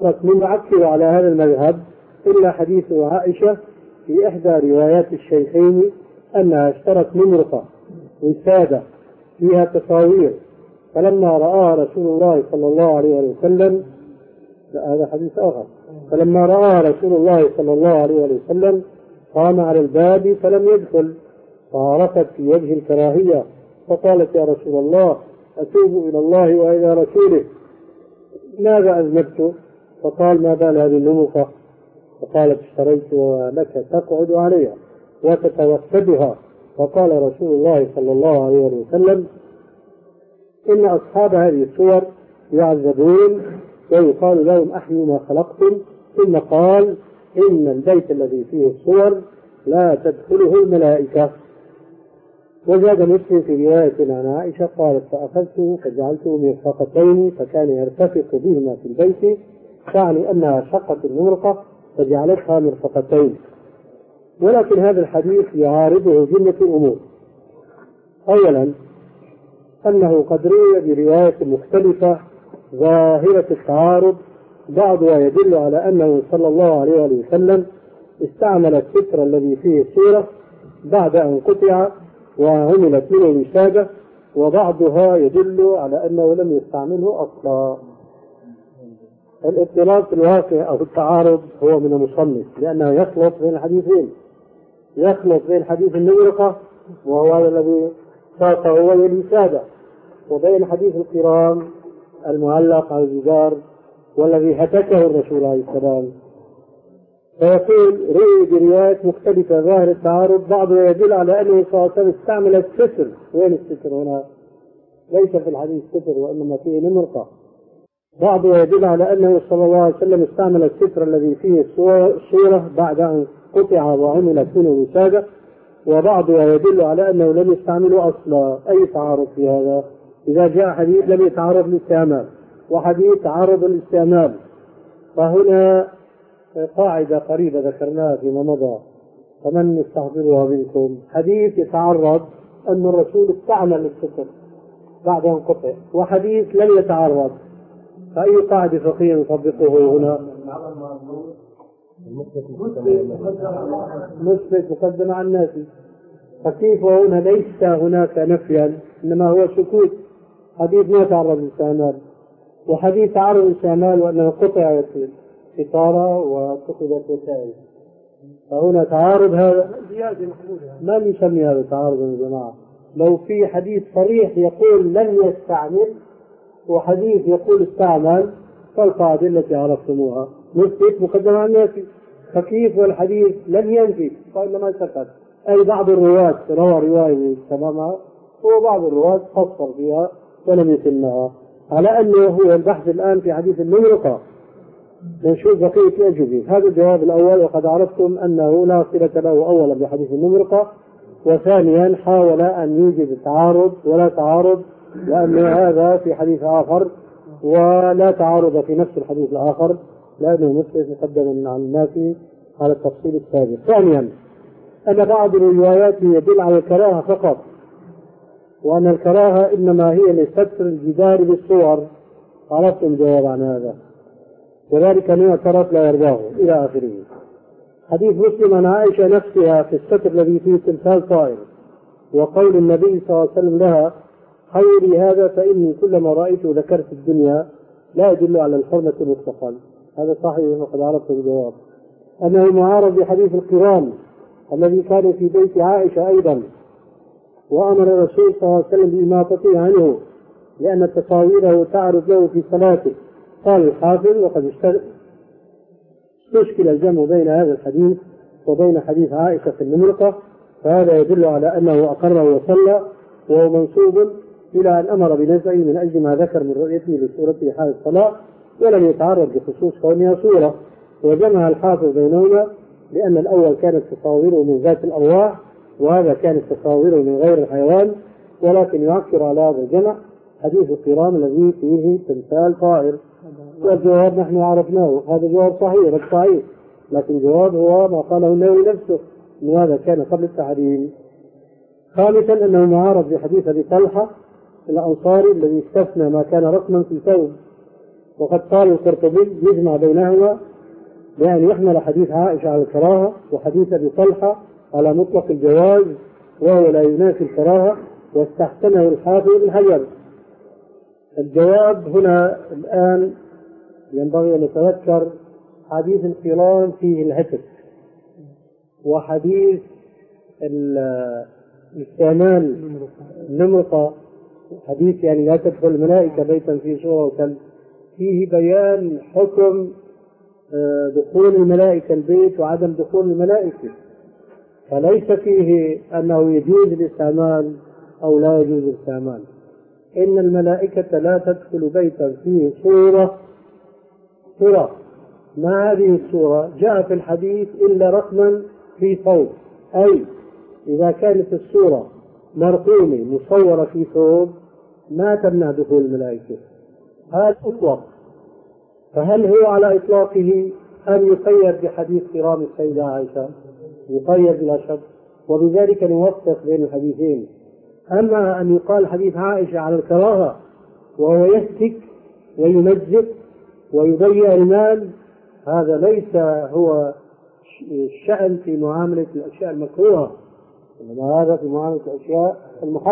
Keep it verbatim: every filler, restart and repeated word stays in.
من يعكر على هذا المذهب إلا حديث عائشة في إحدى روايات الشيخين أنها اشترت نمرقة وسادة فيها تصاوير، فلما رآها رسول الله صلى الله عليه وسلم، لا هذا حديث آخر، فلما رآها رسول الله صلى الله عليه وسلم قام على الباب فلم يدخل، فعرفت في وجه الكراهية فقالت: يا رسول الله أتوب إلى الله وإلى رسوله، ماذا أذنبت؟ فقال: ما بال هذه النمرقة؟ فقالت: اشتريت لك تقعد عليها وتتوسدها. فقال رسول الله صلى الله عليه وسلم: إن أصحاب هذه الصور يعذبون ويقال لهم: أحيوا ما خلقتم. ثم قال: إن البيت الذي فيه الصور لا تدخله الملائكة. وزاد مسلم في رواية عن عائشة قالت: فأخذته فجعلته مرفقتين فكان يرتفق بهما في البيت، تعني أنها شقت النمرقة فجعلتها مرفقتين. ولكن هذا الحديث يعارضه جملة أمور. أولا أنه قد روي برواية مختلفة ظاهرة التعارض، بعضها يدل على أنه صلى الله عليه وسلم استعمل الستر الذي فيه الصورة بعد أن قطع وعملت منه وسادة، وبعضها يدل على أنه لم يستعمله أصلا. الاضطراب في الواقع أو التعارض هو من المصنف، لأنه يخلط بين الحديثين، يخلط بين حديث النمرقة وهو هذا الذي ساقه هو الوسادة، وبين حديث القرام المعلق على الجدار والذي هتكه الرسول عليه السلام. فيقول: روي بروايات مختلفة ظاهر التعارض، بعضها يدل على أنه صلى الله عليه وسلم استعمل الستر. وين الستر هنا؟ ليس في الحديث ستر وإنما فيه نمرقة. بعضها يدل على أنه صلى الله عليه وسلم استعمل الستر الذي فيه الصورة بعد أن قطع وعملت منه وسادة، وبعضها يدل على أنه لم يستعمله أصلا. أي تعارض في هذا؟ إذا جاء حديث لم يتعارض الاستعمال وحديث تعارض الاستعمال، فهنا قاعدة قريبة ذكرناها فيما مضى، فمن يستحضرها منكم. حديث يتعرض أن الرسول استعمل الستر بعد أن قطع، وحديث لم يتعرض، فأي قاعدة فقهية نطبقه هنا؟ مثبت مقدم عن النافي. فكيف هنا ليس هناك نفيا إنما هو سكوت؟ حديث ما تعرض للاستعمال، وحديث تعرض للاستعمال وأنه قطع ستارة واتخذت وسائل، فهنا تعارض. هذا ما نسمي هذا تعارض يا جماعة. لو في حديث صريح يقول لم يستعمل وحديث يقول استعمل، فالقاعدة التي عرفتموها مثبت مقدم عن النافي. فكيف والحديث لم ينفي وإنما سكت؟ أي بعض الرواة روى رواية تمامها وبعض الرواة قصر فيها ولم يتمها، على أنه هو البحث الآن في حديث النمرقة. نشوف بقية الأجوبة. هذا الجواب الأول، وقد عرفتم أنه لا صلة له أولا بحديث النمرقة، وثانيا حاول أن يوجد تعارض ولا تعارض، لأن هذا في حديث آخر ولا تعارض في نفس الحديث الآخر، لأنه مثل مقدم عن النافي على التفصيل السابق. ثانيا أن بعض الروايات يدل على الكراهة فقط، وأن الكراهة إنما هي لستر الجدار بالصور. عرفتم الجواب عن هذا، وذلك من اعترف لا يرضاه إلى آخره. حديث مسلم عن عائشة نفسها في الستر الذي فيه تمثال طائر، وقول النبي صلى الله عليه وسلم لها: خيري هذا فإني كلما رأيته ذكرت الدنيا، لا يدل على الحرمة مطلقا. هذا صحيح وقد عرفت الجواب. أنه معارض بحديث القرام الذي كان في بيت عائشة أيضا، وأمر الرسول صلى الله عليه وسلم بإماطته عنه لأن تصاويره تعرض له في صلاته. قال الحافظ: وقد استشكل الجمع بين هذا الحديث وبين حديث عائشة في النمرقة، فهذا يدل على أنه أقر وصلى، وهو منسوب إلى أن أمر بنزعه من أجل ما ذكر من رؤيته لصورته حال الصلاة، ولم يتعرض بخصوص كونها صورة. وجمع الحافظ بينهما لأن الأول كانت تصاويره من ذات الأرواح، وهذا كانت تصاويره من غير الحيوان، ولكن يعكر على هذا الجمع حديث القرام الذي فيه تمثال طائر. والجواب نحن عرفناه، هذا جواب صحيح بس صحيح، لكن جواب هو ما قاله النووي نفسه أن هذا كان قبل التحريم. خامسا أنه معارض بحديث أبي طلحة الأنصاري الذي استثنى ما كان رقما في ثوب، وقد قال القرطبي يجمع بينهما بأن يحمل حديث عائشة على الكراهة وحديث أبي طلحة على مطلق الجواز وهو لا ينافي الكراهة، واستحسنه الحافظ بن حجر. الجواب هنا الآن ينبغي أن نتذكر حديث القران فيه الهتك، وحديث الاستعمال النمرقة حديث يعني لا تدخل الملائكة بيتا فيه صورة وكلب، فيه بيان حكم دخول الملائكة البيت وعدم دخول الملائكة، فليس فيه أنه يجوز الاستعمال أو لا يجوز الاستعمال. إن الملائكة لا تدخل بيتا فيه صورة صورة ما هذه الصورة جاء في الحديث إلا رقما في ثوب، أي إذا كانت الصورة مرقومة مصورة في ثوب ما تمنع دخول الملائكة. هذا أطلق، فهل هو على إطلاقه أم يقيد بحديث كرام السيدة عائشة؟ يقيد بلا شك، وبذلك نوفق بين الحديثين. أما أن يقال حديث عائشة على الكراهة وهو يهتك ويمزق ويضيع المال، هذا ليس هو الشأن في معاملة الأشياء المكروهة، إنما هذا في معاملة الأشياء المحرمة.